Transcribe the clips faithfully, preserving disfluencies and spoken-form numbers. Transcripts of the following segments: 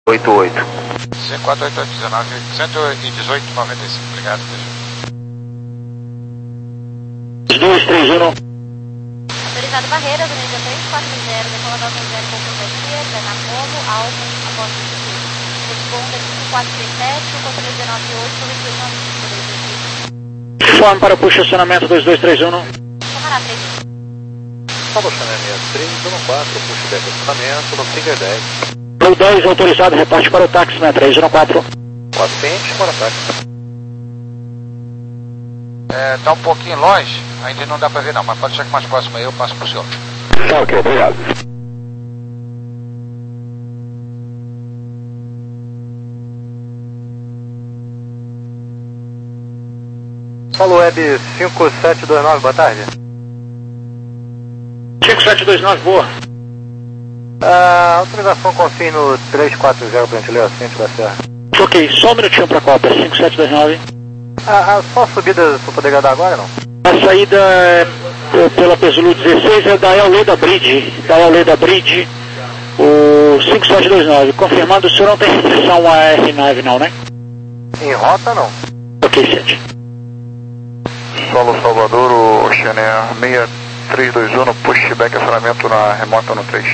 oito oito. C quatro oito oito um nove, cento e dezoito, noventa e cinco, obrigado. dois três um. Autorizado Barreiras, Unida três quatro zero, decolador zero, Pouco Garcia, Granacomo, Almo, após o Instituto. Responda cinco quatro três sete, controle dezenove oito, retorno nove cinco dois dois três. Informe para o posicionamento dois dois três um. Camarada três. Salvo Channel seis três um quatro, pushback acionamento no Finger dez. Pro dez, autorizado, reparte para o táxi seis três um quatro. quatro pente, bora táxi. É, tá um pouquinho longe, ainda não dá pra ver não, mas pode chegar mais próximo aí, eu passo pro senhor. Tá ok, obrigado. Falou, Web cinco sete dois nove, boa tarde. cinco sete dois nove, boa. Ah, autorização confie no três quatro zero pra gente ler assim, te dá certo. Ok, só um minutinho para a cópia, cinco sete dois nove. Ah, ah, só a subida, se eu poder agradar agora, não? A saída é, é, pela Pesulu dezesseis é da Eleda Bridge, da Eleda Bridge, o cinco sete dois nove. Confirmando, o senhor não tem restrição a R nove não, né? Em rota, não. Ok, sete. Solo Salvador, o Oceaner seis três dois um, pushback acionamento na remota no três.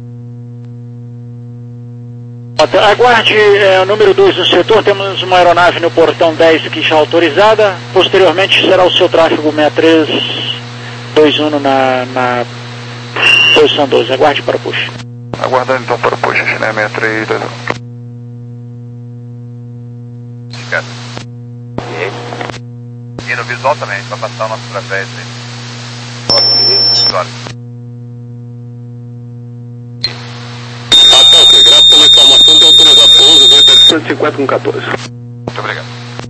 Aguarde é, o número dois no setor, temos uma aeronave no portão dez que já autorizada, posteriormente será o seu tráfego seis três dois um na, na posição doze, aguarde para o push. Aguardando então para o push, né, seis três dois um. Esquece. E no visual também, para passar o nosso trapézio aí. Ok, olha. Ok, graças pela informação de autorização onze, cento e cinquenta com quatorze. Muito obrigado.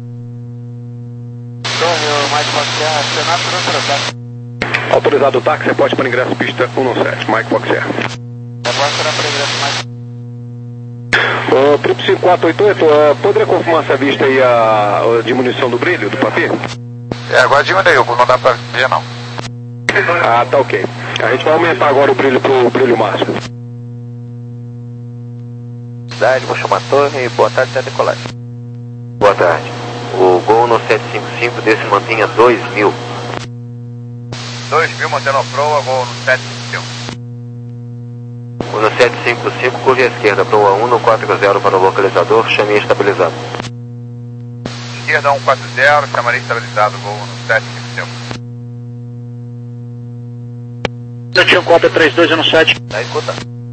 Antônio, mais Foxer, Senato Transportar. Autorizado o táxi, reporte para ingresso pista cento e sete, Mike Foxer. Agora será para ingresso mais. O Trip cinco quatro oito oito, uh, poderia confirmar se a vista aí a, a diminuição do brilho do papel? É, agora diminuiu, não dá para ver não. Ah, tá ok. A gente vai aumentar agora o brilho pro brilho máximo. Cidade, vou chamar a torre, boa tarde, até decolagem. Boa tarde. O Gol no sete cinco cinco desse mantenha dois mil. dois mil, mantendo a proa, vou no sete cinco cinco. O no sete cinco cinco, curva à esquerda, proa um no quatro zero para o localizador, chame estabilizado. Esquerda um quatro zero, chamarei estabilizado, vou no sete cinco cinco. Eu tinha um cópia três dois um sete. Tá escuta.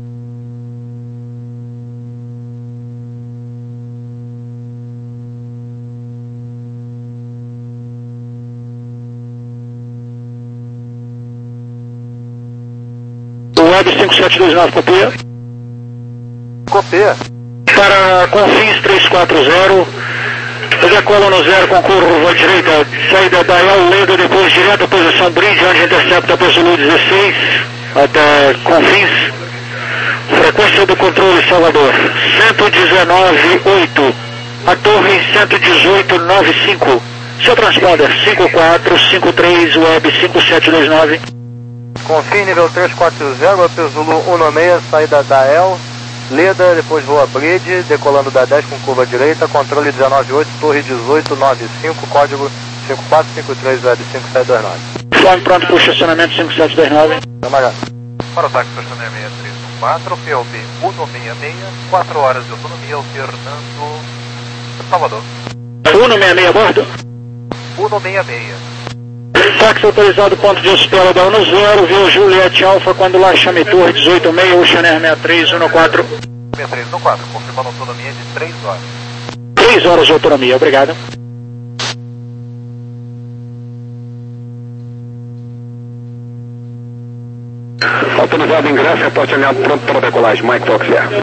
Web cinco sete dois nove, copia. Copia. Para Confins três quatro zero, decola no zero com curva à direita, saída da Eleda, depois direto à posição Bridge, onde intercepta a Pesulu dezesseis, até Confins. Frequência do controle Salvador, cento e dezenove oito, a torre cento e dezoito noventa e cinco, seu transponder cinco quatro cinco três, Web cinco sete dois nove. Confie nível três quatro zero, a Pesulu um seis, saída da El, Leda, depois voa Bridge, decolando da dez com curva direita, controle dezenove oito, torre dezoito noventa e cinco, código cinco quatro cinco três, Web cinco sete dois nove. Fome pronto para o estacionamento cinco sete dois nove. Camarada. Para o táxi Oceaner seis três um quatro, P O B cento e sessenta e seis, quatro horas de autonomia, Fernando Salvador. cento e sessenta e seis a bordo. cento e sessenta e seis. Táxi autorizado, ponto de espera da um zero, viu Juliette Alpha, quando lá chame torre dezoito seis, Oceaner seis três um quatro. seis três um quatro, confirmando autonomia de três horas. três horas de autonomia, obrigado. Autorizado o ingresso, reporte alinhado pronto para decolagem, Mike Foxer.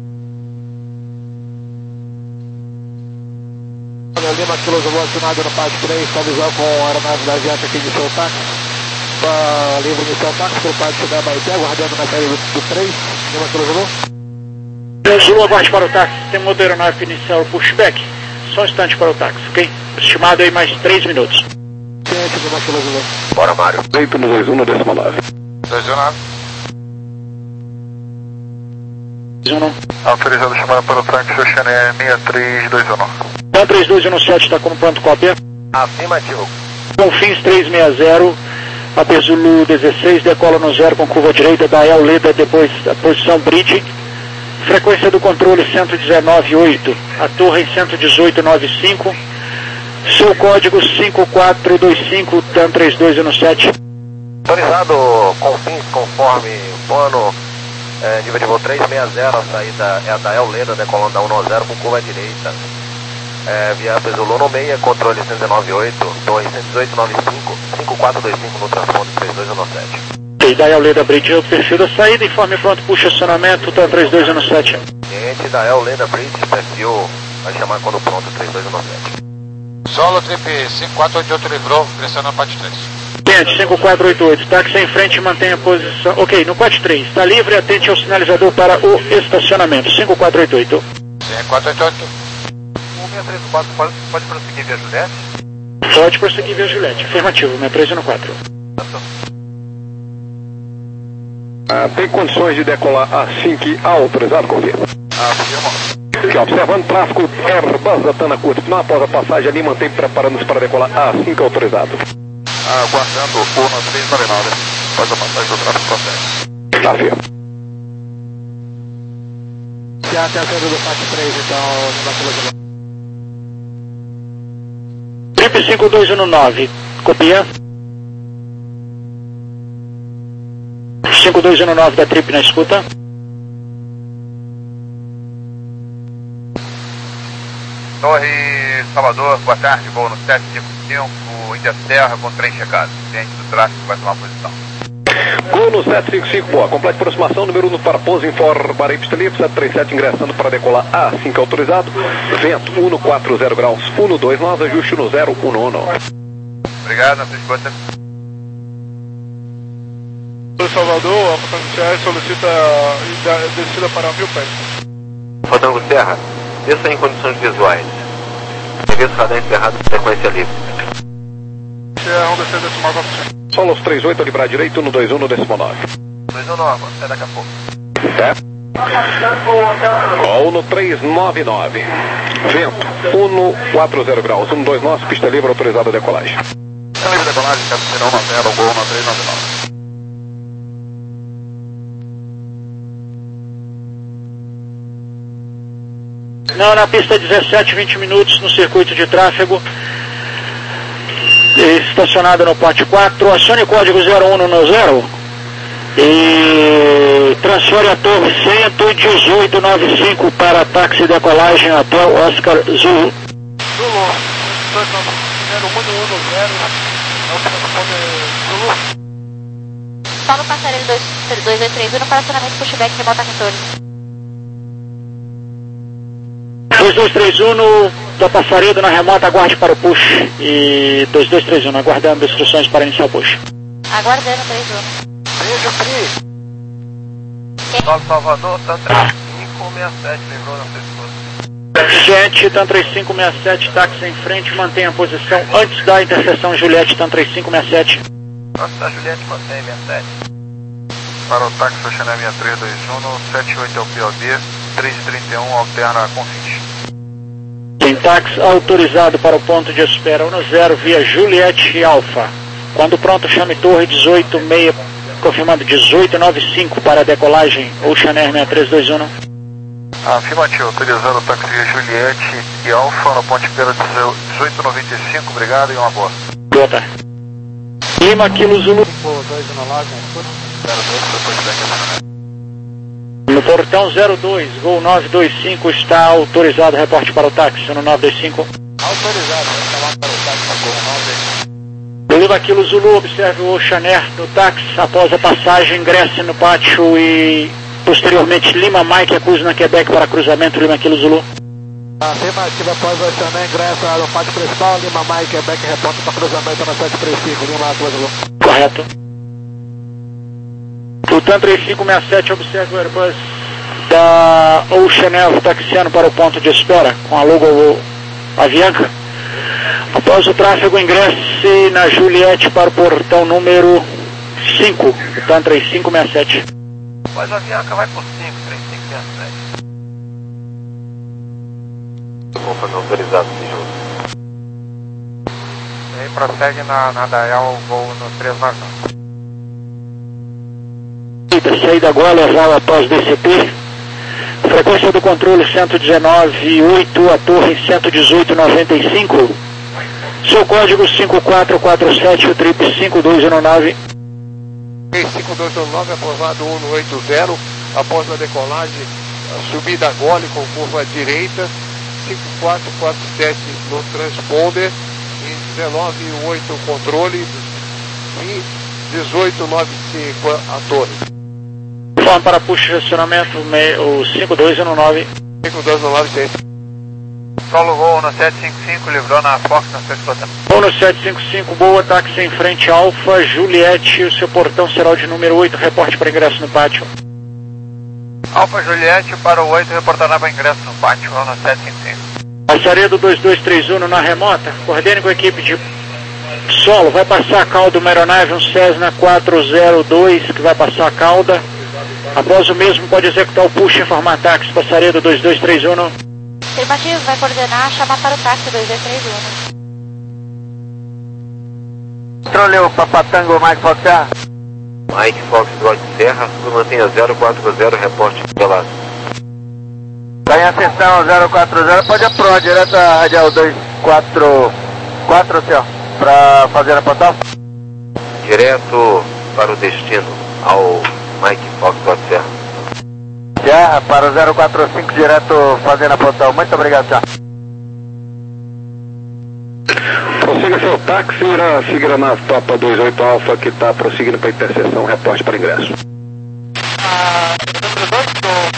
Lima Kilo Zulu acionado no Pátio três, está visual com a aeronave da Aviata que iniciou o táxi. Para livre iniciar o táxi pelo Pátio da Baité, aguardando na saída do três, Lima Kilo Zulu. Zulu, aguarde para o táxi, tem uma aeronave que iniciar o pushback, só um instante para o táxi, ok? Estimado aí mais três minutos. Ciente, Lima Kilo Zulu. Bora, Mário. Deito no dois um, décima nove. dois um nove. Autorizado chamada para o táxi Oceaneer seis três dois um. TAM três dois um sete está como pronto cópia. Afirmativo. Confins trezentos e sessenta, a P Zulu dezesseis, decola no zero com curva direita da El Leda, depois a posição bridge. Frequência do controle cento e dezenove ponto oito, a torre cento e dezoito ponto noventa e cinco. Seu código cinco quatro dois cinco, TAM três dois um sete. Autorizado Confins conforme o plano, é, nível de voo trezentos e sessenta, a saída é a da El Leda, decolando da cento e dez com curva direita. É, via P Zulu no meia, controle cento e dezenove ponto oito, torre cento e dezoito ponto noventa e cinco, cinco quatro dois cinco no transponder três dois um sete. E da El Leda Bridge, o perfil da saída, informe pronto, puxa acionamento, TAM três dois um sete. Cliente da El Leda Bridge, perfil, vai chamar quando pronto, três dois um sete. Solo Trip cinco quatro oito oito livrou, pressionando parte três. Cliente cinco quatro oito oito, táxi em frente, mantenha a posição. Ok, no quatro três, está livre, atente ao sinalizador para o estacionamento, cinco quatro oito oito. cinco quatro oito oito. um seis três quatro, pode, pode prosseguir via Juliette? Pode prosseguir via Juliette, afirmativo, seis três um quatro. Ah, tem condições de decolar assim que autorizado, confia. Afirma. Já observando tráfego Airbus da Tana Curto, não após a passagem ali, mantém preparando-se para decolar assim que autorizado. Aguardando o Uno três nove nove, após a passagem do tráfego processo. Afirma. Já tem a saída do P A C três, então, no Trip cinco dois um nove, copia. cinco dois um nove da Trip na escuta. Torre Salvador, boa tarde, voo no sete cinco cinco, Interterra com trem checado. Cliente do tráfego vai tomar posição. Gol no sete cinco cinco, boa. Complete aproximação, número um para pouso, informarei pista livre, sete três sete ingressando para decolar assim que autorizado. Vento, cento e quarenta graus, cento e vinte e nove, ajuste no zero um um. Obrigado, na sua escuta. Salvador, a Potência solicita descida para mil pés. Rodango Serra, desça em condições visuais. Serviço radar encerrado, frequência livre. É um descer decimal quatrocentos. Solos trinta e oito, livrar direito, cento e vinte e um no décimo nove. dois um nove, sai daqui a pouco. É. Gol no trezentos e noventa e nove. Vento, cento e quarenta graus, cento e vinte e nove, pista livre, autorizada a decolagem. Pista livre de decolagem, cabeceira um zero, gol no trezentos e noventa e nove. Não, na pista dezessete, vinte minutos no circuito de tráfego. Estacionado no pote quatro, acione o código zero um no zero e transfere a torre cento e dezoito ponto noventa e cinco para táxi decolagem até o Oscar Zulu. Zulu, número um um zero, é o transponder Zulu. Paulo Passarelli dois dois três um para acionamento pushback remota quatorze. dois dois três um no da Passaredo na remota, aguarde para o push. E dois dois três um, aguardando instruções para iniciar o push. Aguardando três um. Beijo, Pri. Nova Salvador, TAM três cinco seis sete, lembrou na sua escuta. Gente, TAM três cinco seis sete, táxi em frente, mantenha a posição antes da interseção Juliette, TAM três cinco seis sete. Nossa, da Juliette mantém seis sete. Para o táxi Oceaneer seis três dois um, no sete oito é o P O B, três trinta e um alterna com Confins. Tem táxi autorizado para o ponto de espera um zero via Juliette Alpha. Quando pronto, chame torre dezoito seis, confirmando dezoito noventa e cinco para a decolagem Oceaneer seis três dois um. Afirmativo, autorizando o táxi Juliette e Alpha no ponto de espera dezoito noventa e cinco, obrigado e uma boa. Boa tarde. Lima, Kilo Zulu. No portão zero dois, Gol nove dois cinco está autorizado, reporte para o táxi, no nove dois cinco. Autorizado, chamado para o táxi, Gol nove dois cinco. Lima, Kilo Zulu, observe o Oceaneer no táxi, após a passagem, ingresse no pátio e posteriormente Lima Mike acusa na Quebec para cruzamento, Lima, Kilo Zulu. Afirmativa após o Oceaneer, ingressa no pátio principal, Lima Mike, Quebec, reporta para cruzamento na sete três cinco, Lima, Kilo Zulu. Correto. O TAM três cinco seis sete observa o Airbus da Oceaneer taxiando para o ponto de espera com a logo Avianca. Após o tráfego, ingresse na Juliette para o portão número cinco, o TAM três cinco seis sete. Mas a Avianca vai por cinco, três cinco seis sete. Alfa no autorizado, Vigilância. E aí prossegue na, na Dael, voo no três nove nove. Saída agora, levar após D C P. Frequência do controle cento e dezenove ponto oito, a torre cento e dezoito ponto noventa e cinco. Seu código cinco quatro quatro sete, o trip cinco dois um nove. cinco dois um nove, aprovado cento e oitenta, após a decolagem, a subida gole com curva direita, cinco quatro quatro sete no transponder, e dezenove ponto oito o controle, e dezoito ponto noventa e cinco a torre. Forma para push de acionamento, o cinco dois um nove. cinco dois um nove, seis. Solo Gol no sete cinco cinco, livrou na Fox na sua explotação. Gol no sete cinco cinco, boa, táxi em frente, Alfa, Juliette, o seu portão será o de número oito, reporte para ingresso no pátio. Alfa Juliette para o oito, reportará para ingresso no pátio, no sete cinco cinco. Passaredo dois dois três um na remota, coordene com a equipe de solo, vai passar a cauda uma aeronave, um Cessna quatro zero dois, que vai passar a cauda. Após o mesmo, pode executar o push e informar táxi, Passaredo dois dois três um. Afirmativo, vai coordenar, chamar para o táxi dois dois três um. Controle o Papatango, Mike Fox Serra. Mike Fox Serra, mantenha zero quatro zero, reporte pelado. Está em ascensão zero quatro zero, pode a Pro, direto a radial dois quatro quatro, senhor, para fazer a pontal. Direto para o destino, ao Mike Fox Serra. Serra, para o zero quatro cinco, direto fazendo a pontal. Muito obrigado, senhor. Prossiga seu táxi, irá seguir na Topa dois oito Alfa, que está prosseguindo para a interseção, reporte para ingresso. Ah, número dois,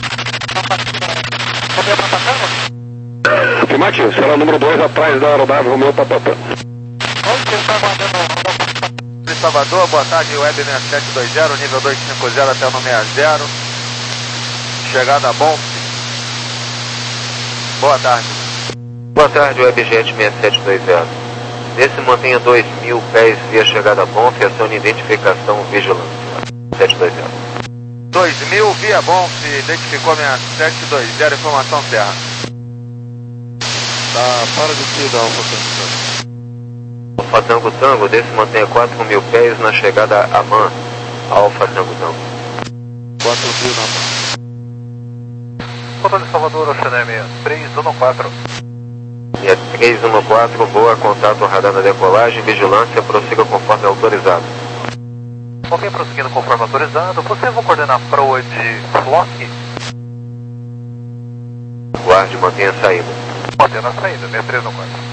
do Afirmativo, será o número dois atrás da aeronave Romeo Papapá. Onde você está aguardando de Salvador? Boa tarde, Web seis sete dois zero, nível dois cinco zero até o no sessenta. Chegada bom. Boa tarde. Boa tarde, Webjet seis sete dois zero. Nesse mantenha dois mil pés via chegada Bonf e ação de identificação vigilância. sete dois zero. dois mil via Bonf, identificou seis sete dois zero, informação Serra. Tá, para de ti, Alfa Tango. Alfa Tango Tango, desse mantenha quatro mil pés na chegada Aman. Alfa Tango Tango. quatro mil na mão. Controle Salvador, Oceaneme três um quatro. E é três um quatro, boa, contato radar na decolagem, vigilância, prossiga conforme autorizado. Ok, prosseguindo conforme autorizado, você vai coordenar para o oito de Flock? Guarde, mantenha a saída. Mantendo a saída, seis três um quatro.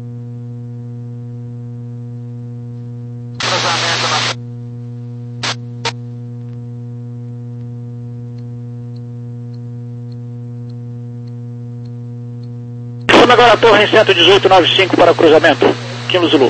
Cruzamento na... Chama agora a torre em cento e dezoito ponto noventa e cinco para o cruzamento. Kilo Zulu.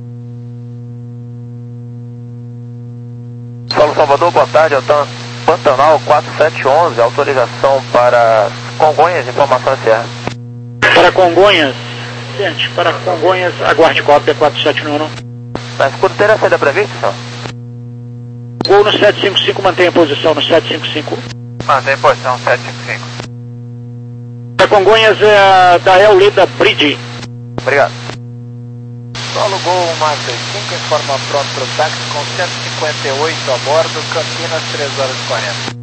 Solo Salvador, boa tarde, Altan Pantanal quatro sete um um, autorização para Congonhas, informação Serra. Para Congonhas, gente, para Congonhas, aguarde cópia quatro sete um um. Mas quando terá a saída prevista, senhor? Gol no sete cinco cinco, mantenha posição no sete cinco cinco. Mantém posição sete cinco cinco. Para Congonhas é a Dael Leda Bridge. Obrigado. Solo Gol, Marca cinco, informa pronto para o táxi com cento e cinquenta e oito a bordo, Campinas, três horas e quarenta.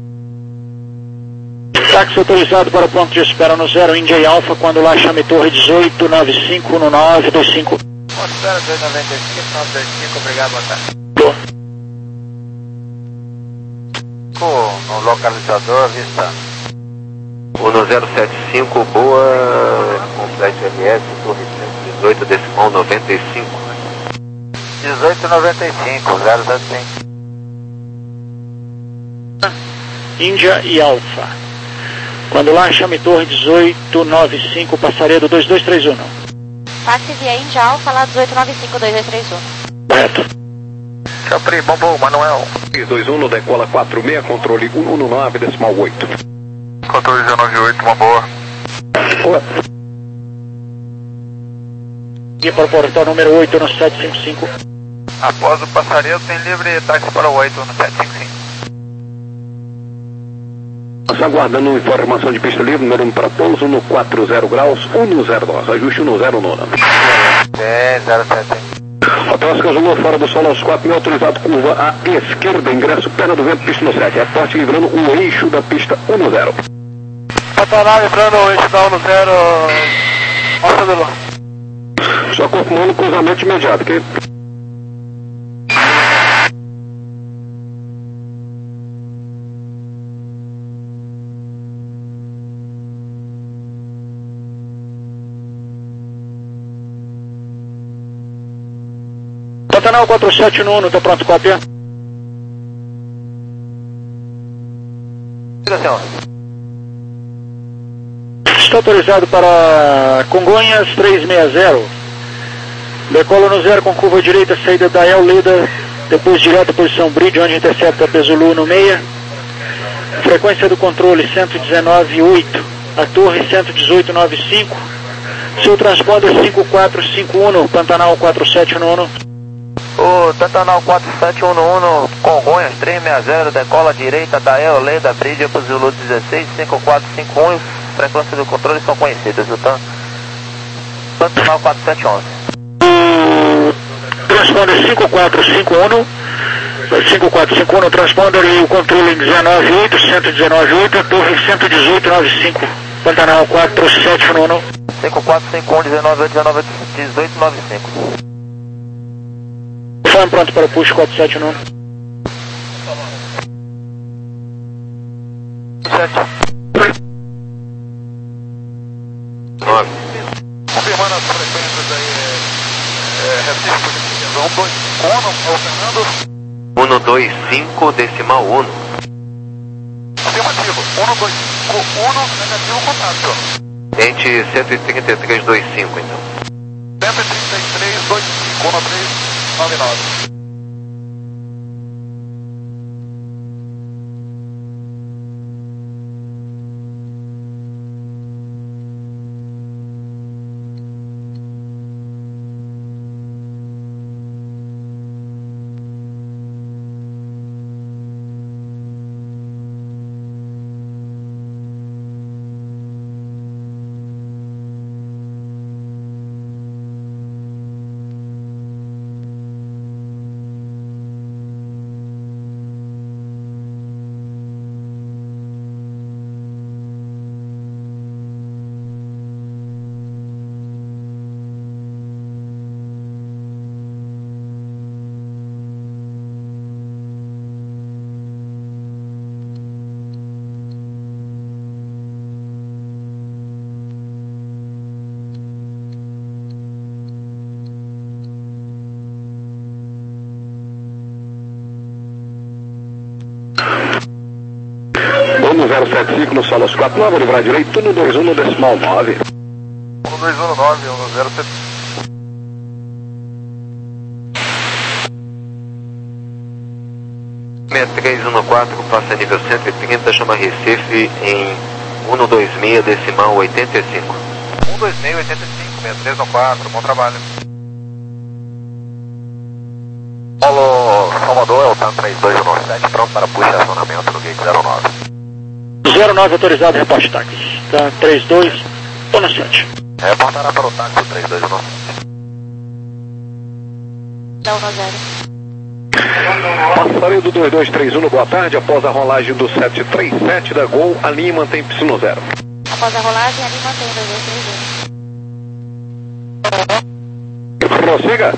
Táxi autorizado para o ponto de espera no zero, India e Alfa, quando lá chame torre dezoito nove cinco no nove dois cinco. Ponto zero dois nove cinco, nove dois cinco, obrigado, boa tarde. Tô. No localizador, vista. O no zero sete cinco, boa, complete M S, torre cento e dezoito, decimal noventa e cinco. dezoito noventa e cinco, zero sete cinco. Índia e Alfa. Quando lá chame torre dezoito nove cinco, Passaredo dois dois três um. Táxi via Índia Alfa, lá dezoito nove cinco, dois dois três um. Correto. Capri, bombou, Manuel. três dois um, decola quatro seis, controle cento e dezenove, decimal oito. Controle dezenove oito, uma boa. Boa. E para o portão número oito no sete cinco cinco. Após o passaredo, tem livre táxi para o oito no sete cinco cinco. Aguardando informação de pista livre, número um para pouso no quatro zero graus, um zero nove, ajuste um zero nove. É, zero sete. Hotel Oscar Zulu, fora do solo aos quatro mil, autorizado curva à esquerda, ingresso perna do vento, pista no sete, reporte livrando o eixo da pista um zero. Pantanal livrando o eixo da um zero, Oscar Zulu. Só confirmando o cruzamento imediato, ok? Pantanal quatro sete no um, tá pronto, cópia? Está autorizado para Congonhas trezentos e sessenta. Decola no zero com curva direita, saída da El Leda, depois direto posição Bridge, onde intercepta Pesulu no meia. Frequência do controle cento e dezenove vírgula oito, a torre cento e dezoito vírgula noventa e cinco. Seu transponder cinco quatro cinco um, Pantanal quatro sete no um. O Pantanal quatro sete um um, Congonhas trezentos e sessenta, decola direita da El Leda, Bridge para o Zulu dezesseis, cinco quatro cinco um, frequência do controle são conhecidas, o Pantanal quatro sete um. Transponder cinco quatro cinco um, cinco quatro cinco um, transponder e o controle dezenove oito, cento e dezenove oito, a torre cento e dezoito vírgula noventa e cinco, Pantanal quatro sete um. cinco quatro cinco um, dezenove oito, dezenove oito, dezoito noventa e cinco. Fome pronto para o push quatro sete um. nove. Confirmando as frequências aí, é, é, Recife, um dois cinco, um dois cinco decimal um. Afirmativo, um dois cinco um, negativo contato. Ente cento e trinta e três vírgula vinte e cinco, então. cento e trinta e três vírgula vinte e cinco, um três nove nove. um zero sete cinco no solo aos quatro nove, livrar direito, um dois um no decimal nove. um dois um nove, um zero sete. seis três um quatro, passa nível cento e trinta, chama Recife em um dois seis decimal oitenta e cinco. um dois seis, oitenta e cinco, seis três um quatro, bom trabalho. Polo Salvador, é o TAM três dois um sete, pronto para push e acionamento no gate zero nove. zero nove autorizado, reporte táxi. Tá, três dois, tô no sete. Reportará para o táxi três dois um sete. Dá um zero. Passarinho do dois dois três um, boa tarde. Após a rolagem do sete três sete da Gol, a linha mantém pista no zero. Após a rolagem, a linha mantém dois dois três um. Prossiga.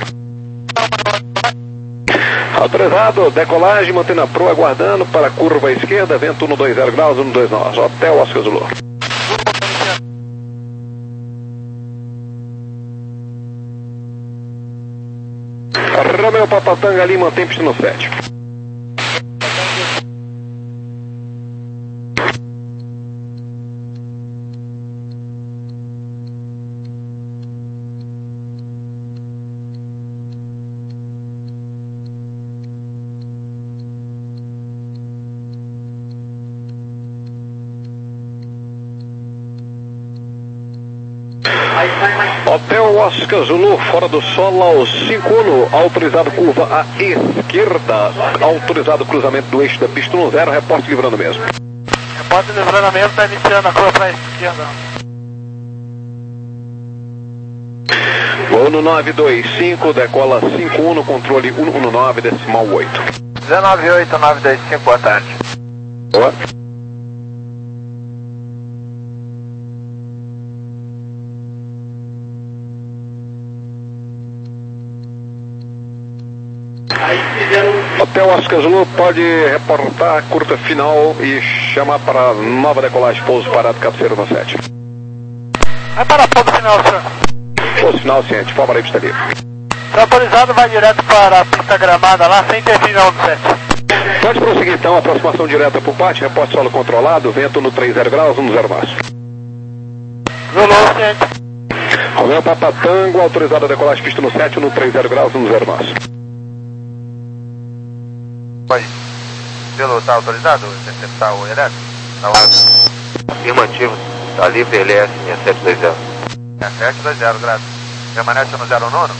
Autorizado, decolagem, mantendo a proa, aguardando para a curva à esquerda, vento um dois zero graus, um dois nove, Hotel Oscar Zulu. Romeo Papatanga ali, mantém pista no sete. Hotel Oscar Zulu, fora do solo aos cinco um, autorizado curva à esquerda, autorizado cruzamento do eixo da pista no zero, reporte livrando mesmo. Porta de livramento está iniciando a curva para a esquerda. Voo no nove dois cinco, decola cinco um no controle cento e dezenove, decimal oito. dezenove oito nove dois cinco, boa tarde. Boa. Hotel Oscar Zulu, pode reportar a curta final e chamar para nova decolagem, pouso parado, cabeceiro no sete. Vai para pouso final, senhor. Pouso final, ciente, forma aí, está livre. Está autorizado, vai direto para a pista gramada lá, sem terminar no sete. Pode prosseguir então, aproximação direta por parte, reporte solo controlado, vento no trinta graus, um zero máximo. Zulu, ciente. Romeu Papa Tango, autorizado a decolagem, pista no sete, no trinta graus, um zero máximo. Oi. Pelo está autorizado? Você está o elétrico? Tá Afirmativo, está livre, L S seis sete dois zero. seis sete dois zero, graças. Permanece no zero nono?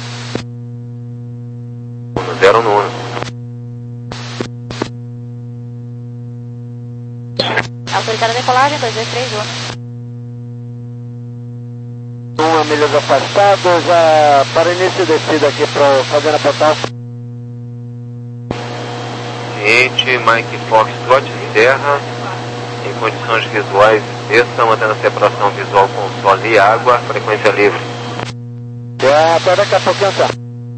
No zero nono. Autorizada a decolagem, dois dois três um. Uma milhas afastado, já para início de descida aqui para fazer a portal. Ciente, Mike Foxtrot, terra, em condições visuais, desça, mantendo a separação visual com sol e água, frequência livre. É, até daqui a pouquinho, tá.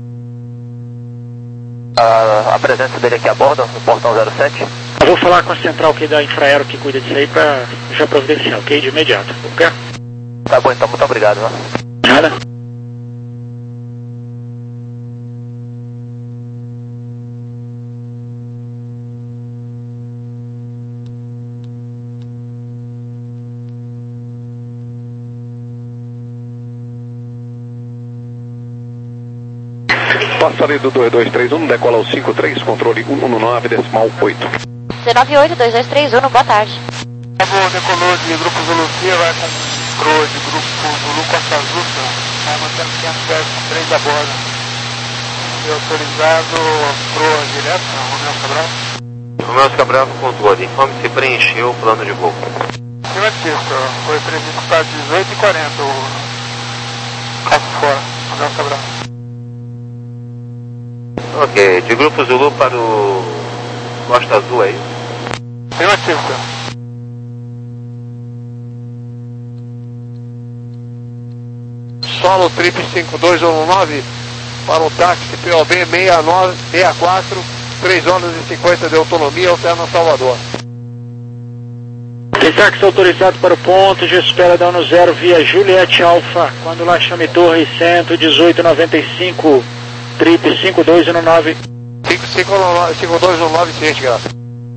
A, a presença dele aqui a bordo, no portão zero sete. Eu vou falar com a central aqui da Infraero que cuida disso aí para já providenciar, ok? De imediato, ok? Tá bom, então, muito obrigado, né? Nada. Passaria do dois dois três um, decola o cinco três, controle cento e dezenove, decimal oito. dezenove oito dois dois três um, boa tarde. Decolou de grupo Zulu C, vai com Croa de grupo Zulu Costa Azul, vai mantendo quinhentos pés com três a bordo. E autorizado Croa direto, Romeu Cabral. Romeu Cabral no controle, informe se preencheu o plano de voo. Afirmativo, foi previsto para dezoito e quarenta o caso fora, Romeu Cabral. Ok, de grupo Zulu para o Costa Azul, é isso? Afirmativo, senhor. Solo Trip cinco dois um nove para o táxi P O B seis nove seis quatro, três horas e cinquenta de autonomia, Alterna Salvador. Tem táxi autorizado para o ponto de espera da ONU zero via Juliette Alfa, quando lá chame Torre cento e dezoito noventa e cinco, Trip cinco dois um nove. cinco dois um nove, ciente, graças.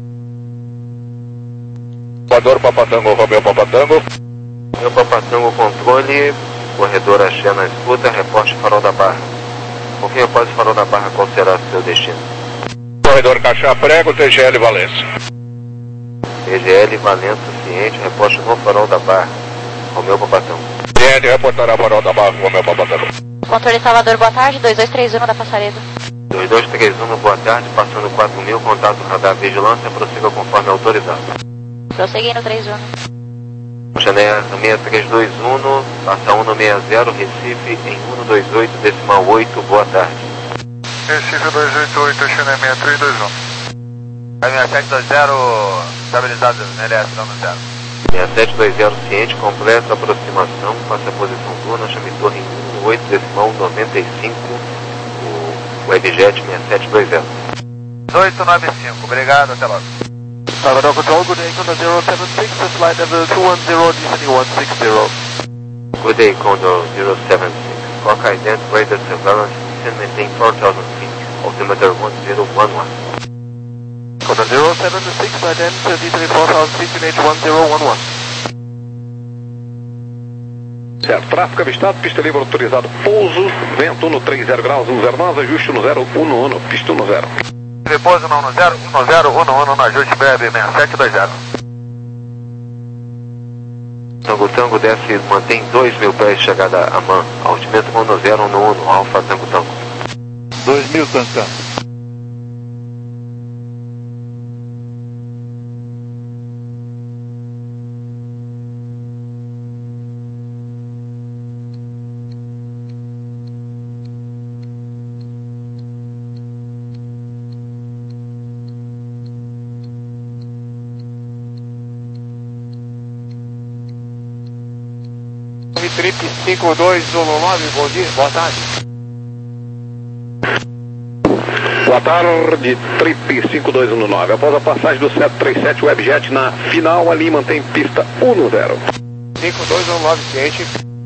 Equador, Papatango, Romeu Papatango. Meu Papatango controle, corredor Axé na escuta, reporte Farol da Barra. Pouquinho após o Farol da Barra, qual será o seu destino? Corredor Caixa Prego, T G L Valença. T G L Valença, ciente, reporte no Farol da Barra. Romeu Papatango. Ciente, reportará Farol da Barra, Romeu Papatango. Controle Salvador, boa tarde, dois dois três um da Passaredo. dois dois três um, boa tarde, passando quatro mil, contato radar vigilância, prossiga conforme autorizado. Prosseguindo três um. Janela seis três dois um, passa um seis zero, Recife, em cento e vinte e oito, decimal oito, boa tarde. Recife dois oito oito, China seis três dois um. seis sete dois zero, estabilizado, L S, dando zero. seis sete dois zero, ciente, completa, aproximação, passa a posição duna, chame torre em cento e oito, decimal noventa e cinco, o Webjet seis sete dois zero. dezoito nove cinco, obrigado, até logo. Salvador Control, good day, Condor zero seven six, flight level two one zero, descending one six zero. Good day, Condor zero seven six. Cock ident, radar surveillance, descend maintain four thousand feet, altimeter one zero one one. Condor zero seven six, ident, descending four thousand feet, N H one zero one one. Certo, tráfego avistado, pista livre autorizado, pouso, vento no trinta graus, um zero nove, ajuste no zero um um, pista no zero. Repouso no um zero, um zero, um um, no ajuste breve, seis sete dois zero. Tango Tango desce, mantém dois mil pés de chegada a man, altimento um zero um um, Alfa Tango Tango. dois mil, Tantan. Trip cinco dois Zulu nove, bom dia, boa tarde. Boa tarde, Trip cinco dois um nove. Após a passagem do sete três sete Webjet na final, ali mantém pista um no zero. cinco dois um nove, ciente.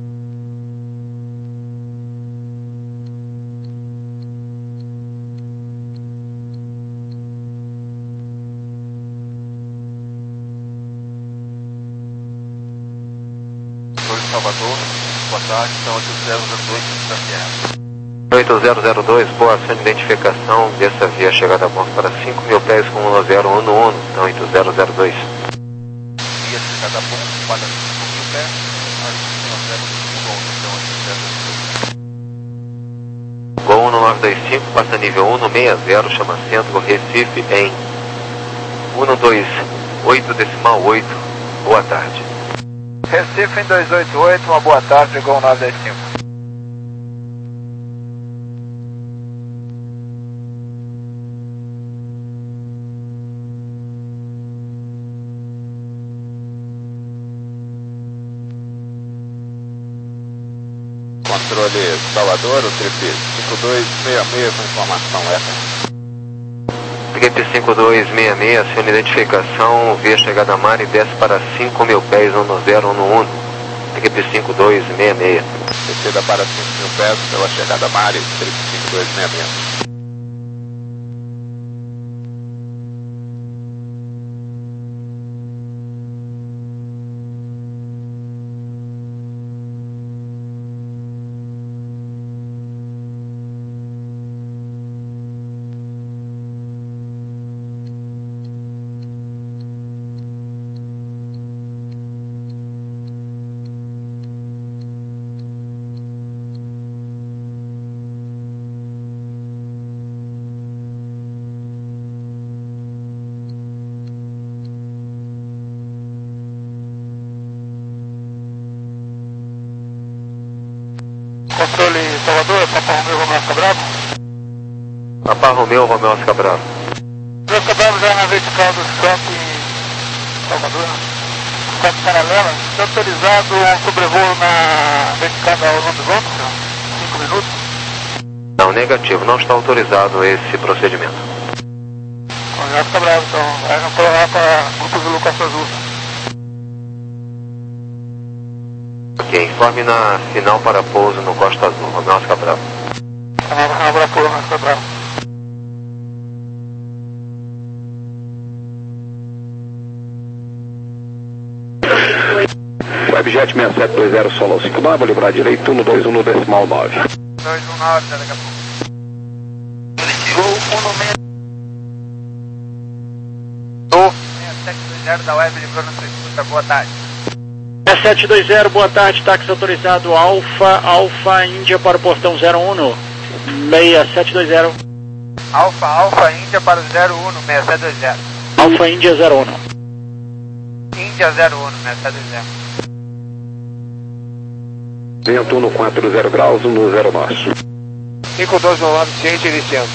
Salvador, boa tarde, então oito zero zero dois, Santiago. oito zero zero dois, boa ação de identificação dessa via chegada a bordo para cinco mil pés com um zero um um, então oito zero zero dois. Via chegada a bordo para cinco mil pés, a zero um um, então oito zero zero dois. Gol um nove dois cinco, passa nível um no seis zero, chama centro Recife em um dois oito decimal oito, boa tarde. Recife em dois oito oito, uma boa tarde, Gol nove dois cinco. Controle Salvador, o Trip cinco dois seis seis com informação essa. Trip cinco dois seis seis, aciona identificação, via chegada a mar e desce para cinco mil pés um zero um um. Trip cinco dois seis seis. Descida para cinco mil pés pela chegada a mar e Trip cinco dois seis seis. Controle Salvador, Papa Romeu, Romeu Oscar Bravo. Papa Romeu, Romeu Oscar Bravo. Romeu Oscar Bravo já na vertical do shopping Salvador, quatro paralela, está autorizado um sobrevoo na vertical da Orlando Gomes, cinco minutos. Não, negativo, não está autorizado esse procedimento. Romeu Oscar Bravo, então, vai no colocar para Grupo Zulu Costa Azul. Ok, informe na final para pouso no Costa Azul, Romeu Oscar Bravo. Final para pouso no Costa Bravo. Webjet seis sete dois zero Solo cinco nove, vou livrar direito, um dois um no decimal nove. dois um nove, daqui a pouco. Gol um no seis. Do seis sete dois zero da Web livrando sua escuta, boa tarde. seis sete dois zero, boa tarde, táxi autorizado Alfa, Alfa Índia para o portão zero um, seis sete dois zero. Alfa, Alfa, Índia para o zero um, seis sete dois zero. Alfa Índia zero um. Índia zero um, seis sete dois zero. Vento no quatro zero graus, no zero nosso. cinco dois um nove, ciente, iniciando.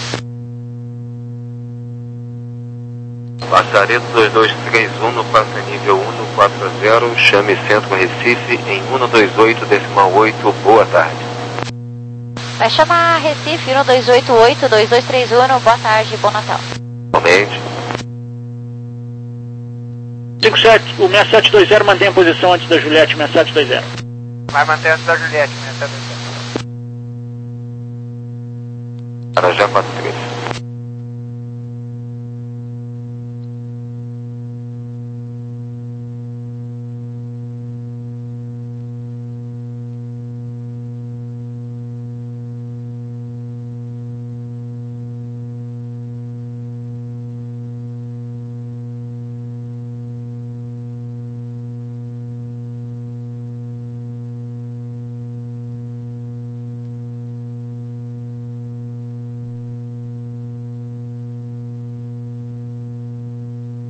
Passaredo dois dois três um no passa nível um no quatro zero, chame centro Recife em um dois oito decimal oito, boa tarde. Vai chamar Recife um dois oito oito dois dois três um, boa tarde, bom Natal. Somente. cinco sete, o seis sete dois zero mantém a posição antes da Juliette, seis sete dois zero. Vai manter antes da Juliette, seis sete dois zero. Arajá quatro três.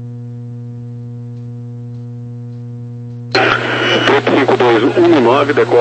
cinco dois um nove, decola.